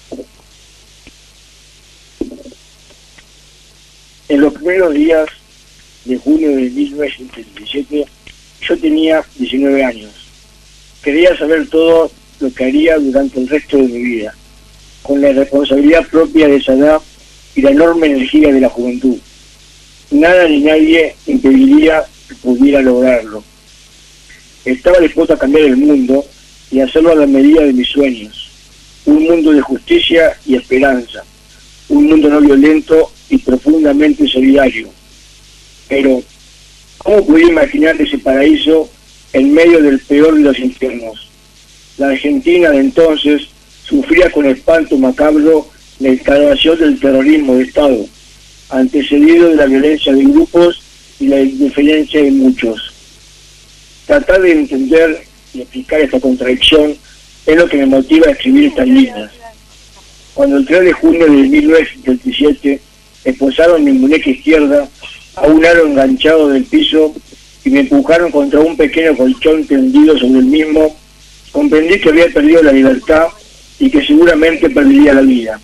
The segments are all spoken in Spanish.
En los primeros días de junio de 1977, yo tenía 19 años. Quería saber todo lo que haría durante el resto de mi vida, con la responsabilidad propia de esa edad y la enorme energía de la juventud. Nada ni nadie impediría que pudiera lograrlo. Estaba dispuesto a cambiar el mundo y hacerlo a la medida de mis sueños. Un mundo de justicia y esperanza. Un mundo no violento y profundamente solidario. Pero, ¿cómo podía imaginar ese paraíso en medio del peor de los infiernos? La Argentina de entonces sufría con espanto macabro la instalación del terrorismo de Estado, antecedido de la violencia de grupos y la indiferencia de muchos. Tratar de entender y explicar esta contradicción es lo que me motiva a escribir estas líneas. Cuando el 3 de junio de 1977 esposaron mi muñeca izquierda a un aro enganchado del piso y me empujaron contra un pequeño colchón tendido sobre el mismo, comprendí que había perdido la libertad y que seguramente perdería la vida.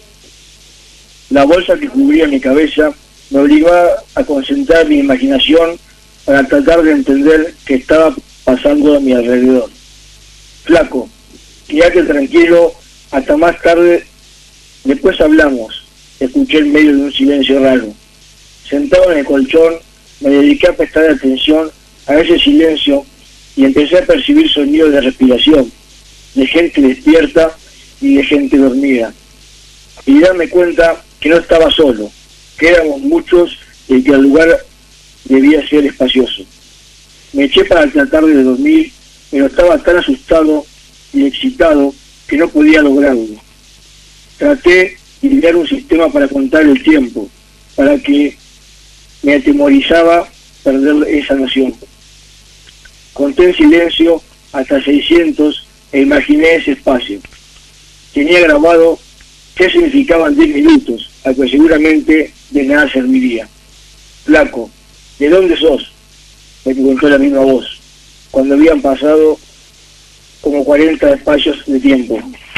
La bolsa que cubría mi cabeza me obligaba a concentrar mi imaginación para tratar de entender qué estaba pasando a mi alrededor. Flaco, quédate tranquilo, hasta más tarde, después hablamos, escuché en medio de un silencio raro. Sentado en el colchón, me dediqué a prestar atención a ese silencio y empecé a percibir sonidos de respiración, de gente despierta y de gente dormida. Y darme cuenta que no estaba solo, que éramos muchos y que el lugar debía ser espacioso. Me eché para tratar de dormir, pero estaba tan asustado y excitado que no podía lograrlo. Traté de idear un sistema para contar el tiempo, para que me atemorizaba perder esa noción. Conté en silencio hasta 600 e imaginé ese espacio. Tenía grabado qué significaban 10 minutos, a que seguramente de nada serviría. Flaco, ¿de dónde sos?, me preguntó la misma voz, cuando habían pasado como 40 espacios de tiempo.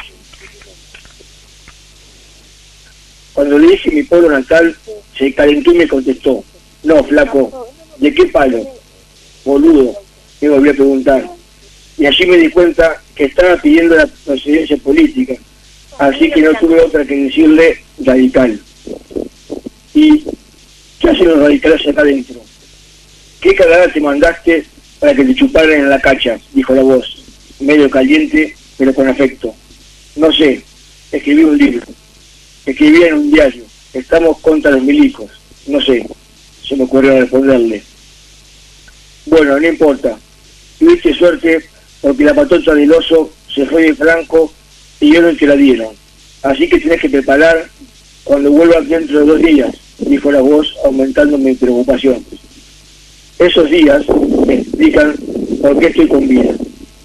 Cuando le dije mi pueblo natal, se calentó y me contestó: no, flaco, ¿de qué palo? Boludo, me volví a preguntar. Y allí me di cuenta que estaba pidiendo la presidencia política, así que no tuve otra que decirle radical. ¿Y qué hacen los radicales acá adentro? ¿Qué cagada te mandaste para que te chuparan en la cacha?, dijo la voz, medio caliente, pero con afecto. No sé, escribí un libro, escribí en un diario, estamos contra los milicos, no sé, se me ocurrió responderle. Bueno, no importa, tuviste suerte porque la patota del oso se fue de Franco y yo no te la dieron, así que tenés que preparar cuando vuelvas dentro de 2 días, dijo la voz, aumentando mi preocupación. Esos días me explican por qué estoy con vida.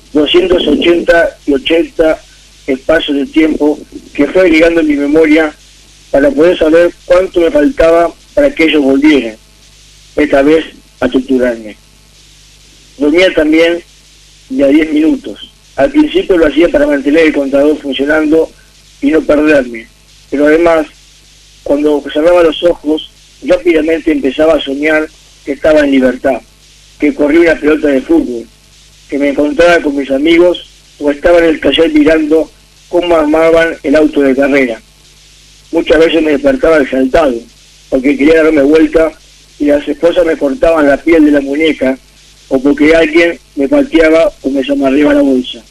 280 y 80 espacios de tiempo que fue agregando en mi memoria para poder saber cuánto me faltaba para que ellos volvieran, esta vez a torturarme. Dormía también de a 10 minutos. Al principio lo hacía para mantener el contador funcionando y no perderme, pero además, cuando cerraba los ojos, rápidamente empezaba a soñar que estaba en libertad, que corría una pelota de fútbol, que me encontraba con mis amigos o estaba en el taller mirando cómo armaban el auto de carrera. Muchas veces me despertaba exaltado, porque quería darme vuelta y las esposas me cortaban la piel de la muñeca, o porque alguien me pateaba o me zamarreaba la bolsa.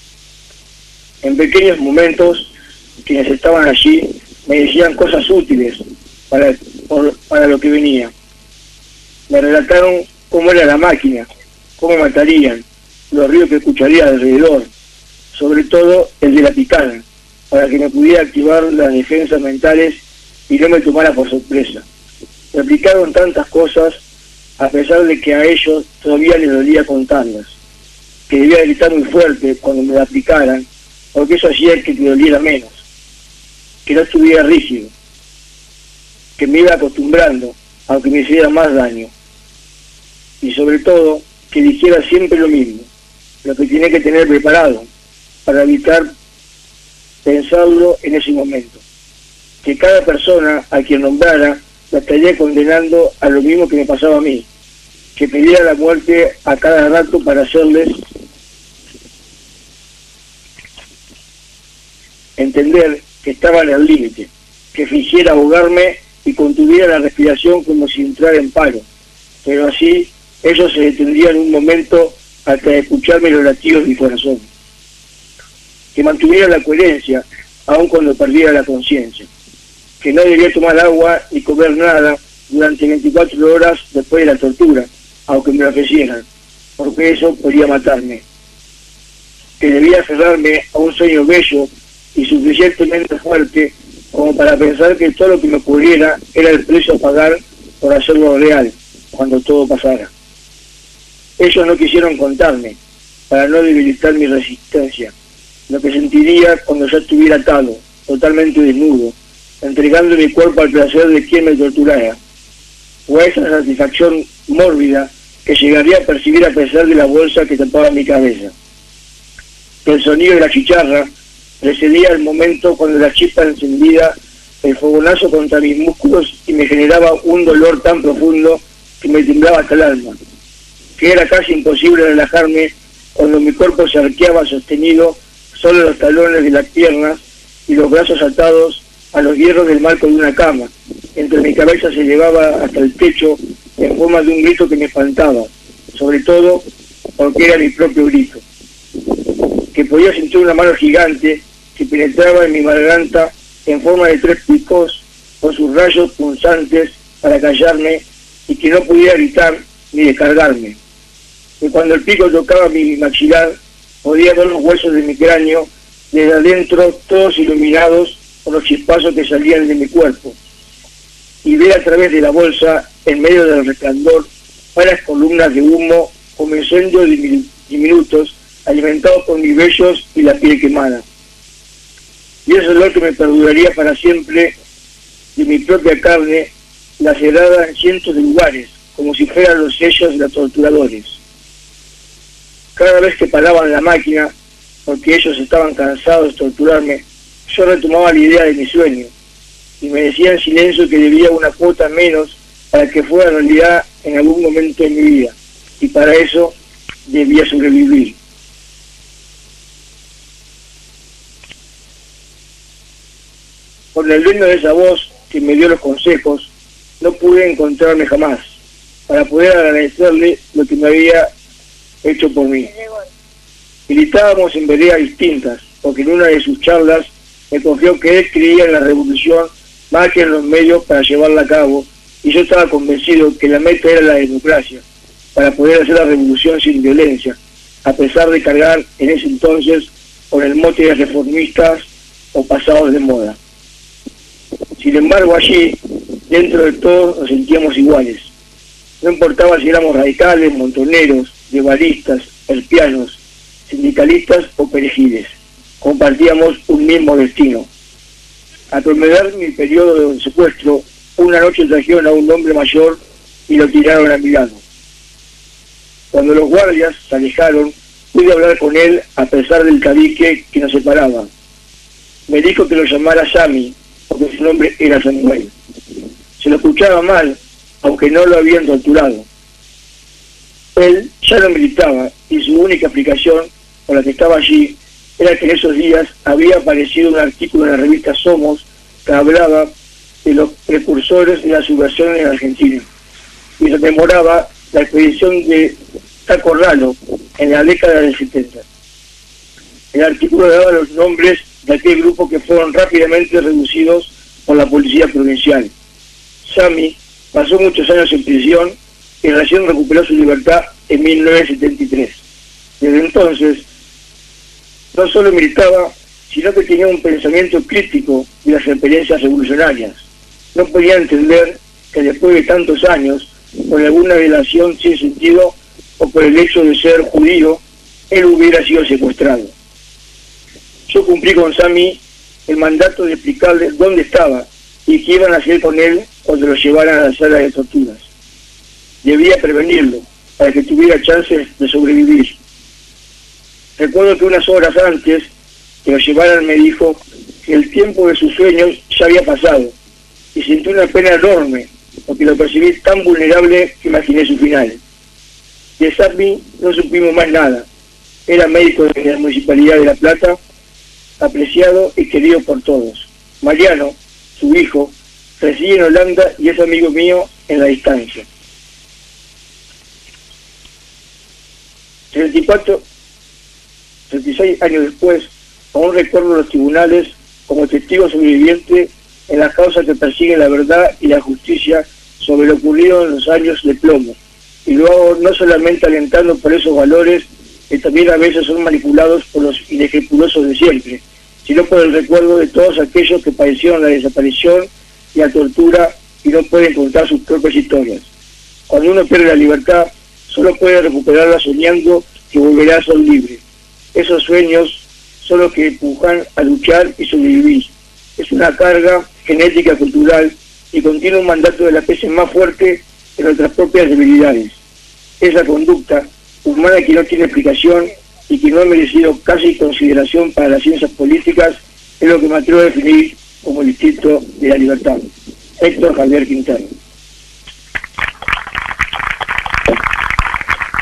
En pequeños momentos, quienes estaban allí me decían cosas útiles para lo que venía. Me relataron cómo era la máquina, cómo matarían, los ríos que escucharía alrededor, sobre todo el de la picada, para que me pudiera activar las defensas mentales y no me tomara por sorpresa. Me explicaron tantas cosas, a pesar de que a ellos todavía les dolía contarlas, que debía gritar muy fuerte cuando me la aplicaran, porque eso hacía que me doliera menos, que no estuviera rígido, que me iba acostumbrando, aunque me hiciera más daño. Y sobre todo, que dijera siempre lo mismo, lo que tiene que tener preparado, para evitar pensarlo en ese momento, que cada persona a quien nombrara la estaría condenando a lo mismo que me pasaba a mí, que pidiera la muerte a cada rato para hacerles entender que estaban al límite, que fingiera ahogarme y contuviera la respiración como si entrara en paro, pero así ellos se detendrían un momento hasta escucharme los latidos de mi corazón, que mantuviera la coherencia aun cuando perdiera la conciencia, que no debía tomar agua ni comer nada durante 24 horas después de la tortura, aunque me lo ofrecieran, porque eso podría matarme, que debía aferrarme a un sueño bello y suficientemente fuerte como para pensar que todo lo que me ocurriera era el precio a pagar por hacerlo real, cuando todo pasara. Ellos no quisieron contarme, para no debilitar mi resistencia, lo que sentiría cuando ya estuviera atado, totalmente desnudo, entregando mi cuerpo al placer de quien me torturara, o a esa satisfacción mórbida que llegaría a percibir a pesar de la bolsa que tapaba mi cabeza. El sonido de la chicharra precedía el momento cuando la chispa encendida el fogonazo contra mis músculos y me generaba un dolor tan profundo que me temblaba hasta el alma, que era casi imposible relajarme cuando mi cuerpo se arqueaba sostenido solo en los talones de las piernas y los brazos atados a los hierros del marco de una cama, entre mi cabeza se llevaba hasta el techo en forma de un grito que me espantaba, sobre todo porque era mi propio grito, que podía sentir una mano gigante que penetraba en mi garganta en forma de 3 picos con sus rayos punzantes para callarme y que no pudiera gritar ni descargarme. Y cuando el pico tocaba mi maxilar, podía ver los huesos de mi cráneo desde adentro, todos iluminados por los chispazos que salían de mi cuerpo, y ver a través de la bolsa, en medio del resplandor, varias columnas de humo como incendios diminutos, alimentados por mis vellos y la piel quemada. Y ese olor que me perduraría para siempre de mi propia carne, lacerada en cientos de lugares, como si fueran los sellos de los torturadores. Cada vez que paraban la máquina, porque ellos estaban cansados de torturarme, yo retomaba la idea de mi sueño, y me decía en silencio que debía una cuota menos para que fuera realidad en algún momento de mi vida, y para eso debía sobrevivir. Con el dueño de esa voz que me dio los consejos, no pude encontrarme jamás, para poder agradecerle lo que me había hecho por mí. Militábamos en veredas distintas, porque en una de sus charlas me confió que él creía en la revolución más que en los medios para llevarla a cabo, y yo estaba convencido que la meta era la democracia, para poder hacer la revolución sin violencia, a pesar de cargar en ese entonces con el mote de reformistas o pasados de moda. Sin embargo, allí, dentro de todo, nos sentíamos iguales. No importaba si éramos radicales, montoneros, guevaristas, herpianos, sindicalistas o perejiles. Compartíamos un mismo destino. Al terminar mi periodo de secuestro, una noche trajeron a un hombre mayor y lo tiraron a mi lado. Cuando los guardias se alejaron, pude hablar con él a pesar del tabique que nos separaba. Me dijo que lo llamara Sammy, porque su nombre era Samuel. Se lo escuchaba mal, aunque no lo habían torturado. Él ya no militaba y su única explicación por la que estaba allí era que en esos días había aparecido un artículo en la revista Somos que hablaba de los precursores de la subversión en Argentina y rememoraba la expedición de Taco Ralo en la década del 70. El artículo daba los nombres de aquel grupo que fueron rápidamente reducidos por la policía provincial. Sammy pasó muchos años en prisión y recién recuperó su libertad en 1973. Desde entonces, no solo militaba, sino que tenía un pensamiento crítico de las experiencias revolucionarias. No podía entender que después de tantos años, por alguna violación sin sentido o por el hecho de ser judío, él hubiera sido secuestrado. Yo cumplí con Sammy el mandato de explicarle dónde estaba y qué iban a hacer con él cuando lo llevaran a la sala de torturas. Debía prevenirlo, para que tuviera chances de sobrevivir. Recuerdo que unas horas antes que lo llevaran, me dijo que el tiempo de sus sueños ya había pasado, y sentí una pena enorme, porque lo percibí tan vulnerable que imaginé su final. De Sapmi no supimos más nada. Era médico de la Municipalidad de La Plata, apreciado y querido por todos. Mariano, su hijo, reside en Holanda y es amigo mío en la distancia. 36 años después, aún recuerdo los tribunales como testigo sobreviviente en las causas que persiguen la verdad y la justicia sobre lo ocurrido en los años de plomo. Y lo hago no solamente alentando por esos valores que también a veces son manipulados por los inescrupulosos de siempre, sino por el recuerdo de todos aquellos que padecieron la desaparición y la tortura y no pueden contar sus propias historias. Cuando uno pierde la libertad, solo puede recuperarla soñando que volverá a ser libre. Esos sueños son los que empujan a luchar y sobrevivir. Es una carga genética cultural y contiene un mandato de la especie más fuerte de nuestras propias debilidades. Esa conducta humana que no tiene explicación y que no ha merecido casi consideración para las ciencias políticas es lo que me atrevo a definir como el instinto de la libertad. Héctor Javier Quintero.